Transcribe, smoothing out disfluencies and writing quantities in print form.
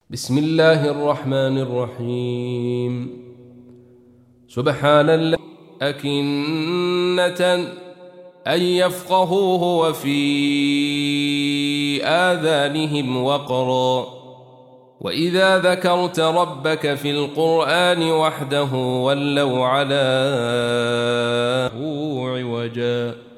بسم الله الرحمن الرحيم. سبحان الذي أكنة أن يفقهوه وفي آذانهم وقرا وإذا ذكرت ربك في القرآن وحده ولوا على عوجا